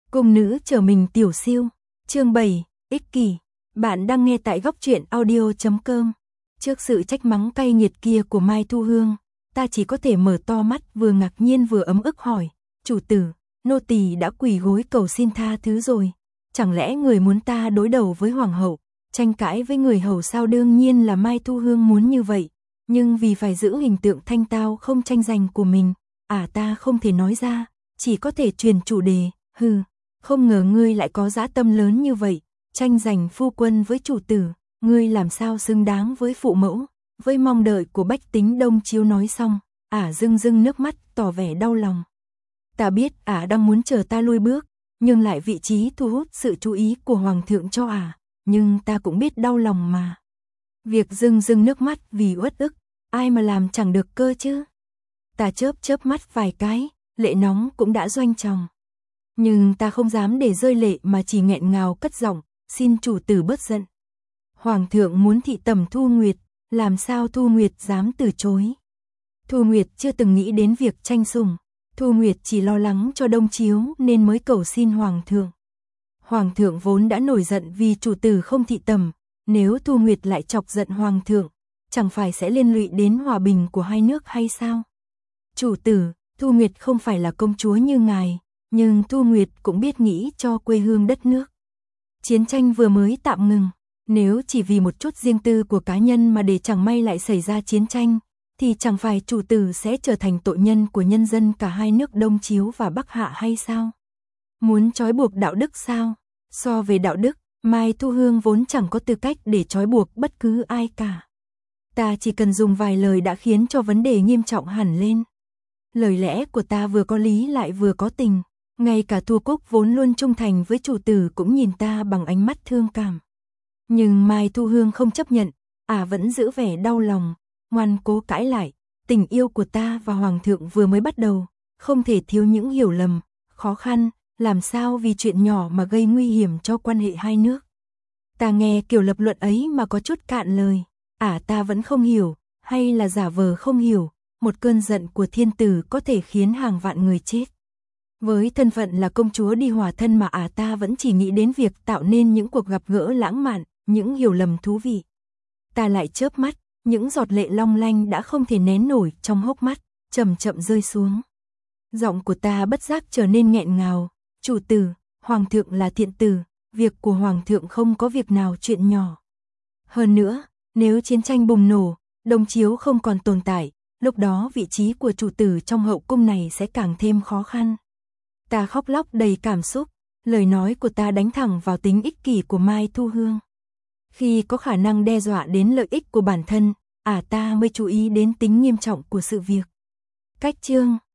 Cung nữ trở mình tiểu siêu, chương 7, ích kỷ. Bạn đang nghe tại góc truyện audio.com. Trước sự trách mắng cay nghiệt kia của Mai Thu Hương, ta chỉ có thể mở to mắt vừa ngạc nhiên vừa ấm ức hỏi, chủ tử, nô tỳ đã quỳ gối cầu xin tha thứ rồi. Chẳng lẽ người muốn ta đối đầu với hoàng hậu, tranh cãi với người hầu sao? Đương nhiên là Mai Thu Hương muốn như vậy, nhưng vì phải giữ hình tượng thanh tao không tranh giành của mình, ta không thể nói ra, chỉ có thể truyền chủ đề, không ngờ ngươi lại có dã tâm lớn như vậy, tranh giành phu quân với chủ tử, ngươi làm sao xứng đáng với phụ mẫu, với mong đợi của bách tính Đông Chiếu. Nói xong, rưng rưng nước mắt tỏ vẻ đau lòng. Ta biết đang muốn chờ ta lui bước, nhưng lại vị trí thu hút sự chú ý của hoàng thượng cho nhưng ta cũng biết đau lòng mà. Việc rưng rưng nước mắt vì uất ức, ai mà làm chẳng được cơ chứ. Ta chớp mắt vài cái, lệ nóng cũng đã doanh tròng. Nhưng ta không dám để rơi lệ mà chỉ nghẹn ngào cất giọng, xin chủ tử bớt giận. Hoàng thượng muốn thị tẩm Thu Nguyệt, làm sao Thu Nguyệt dám từ chối. Thu Nguyệt chưa từng nghĩ đến việc tranh sủng, Thu Nguyệt chỉ lo lắng cho Đông Chiếu nên mới cầu xin hoàng thượng. Hoàng thượng vốn đã nổi giận vì chủ tử không thị tẩm, nếu Thu Nguyệt lại chọc giận hoàng thượng, chẳng phải sẽ liên lụy đến hòa bình của hai nước hay sao? Chủ tử, Thu Nguyệt không phải là công chúa như ngài, nhưng Thu Nguyệt cũng biết nghĩ cho quê hương đất nước. Chiến tranh vừa mới tạm ngừng, nếu chỉ vì một chút riêng tư của cá nhân mà để chẳng may lại xảy ra chiến tranh, thì chẳng phải chủ tử sẽ trở thành tội nhân của nhân dân cả hai nước Đông Chiếu và Bắc Hạ hay sao? Muốn trói buộc đạo đức sao? So về đạo đức, Mai Thu Hương vốn chẳng có tư cách để trói buộc bất cứ ai cả. Ta chỉ cần dùng vài lời đã khiến cho vấn đề nghiêm trọng hẳn lên. Lời lẽ của ta vừa có lý lại vừa có tình, ngay cả Thu Cúc vốn luôn trung thành với chủ tử cũng nhìn ta bằng ánh mắt thương cảm. Nhưng Mai Thu Hương không chấp nhận, vẫn giữ vẻ đau lòng, ngoan cố cãi lại, tình yêu của ta và hoàng thượng vừa mới bắt đầu, không thể thiếu những hiểu lầm, khó khăn, làm sao vì chuyện nhỏ mà gây nguy hiểm cho quan hệ hai nước. Ta nghe kiểu lập luận ấy mà có chút cạn lời, ta vẫn không hiểu, hay là giả vờ không hiểu, một cơn giận của thiên tử có thể khiến hàng vạn người chết. Với thân phận là công chúa đi hòa thân mà ta vẫn chỉ nghĩ đến việc tạo nên những cuộc gặp gỡ lãng mạn, những hiểu lầm thú vị. Ta lại chớp mắt, những giọt lệ long lanh đã không thể nén nổi trong hốc mắt, chậm chậm rơi xuống. Giọng của ta bất giác trở nên nghẹn ngào, chủ tử, hoàng thượng là thiện tử, việc của hoàng thượng không có việc nào chuyện nhỏ. Hơn nữa, nếu chiến tranh bùng nổ, Đông Chiếu không còn tồn tại, lúc đó vị trí của chủ tử trong hậu cung này sẽ càng thêm khó khăn. Ta khóc lóc đầy cảm xúc, lời nói của ta đánh thẳng vào tính ích kỷ của Mai Thu Hương. Khi có khả năng đe dọa đến lợi ích của bản thân, ta mới chú ý đến tính nghiêm trọng của sự việc. Cách chương